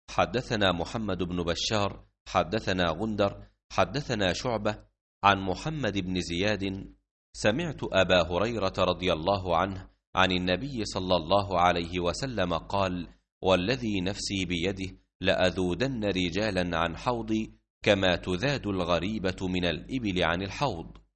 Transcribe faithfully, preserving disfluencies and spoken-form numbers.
حدثنا محمد بن بشار حدثنا غندر حدثنا شعبة عن محمد بن زياد سمعت أبا هريرة رضي الله عنه عن النبي صلى الله عليه وسلم قال: والذي نفسي بيده لأذودن رجالا عن حوضي كما تذاد الغريبة من الإبل عن الحوض.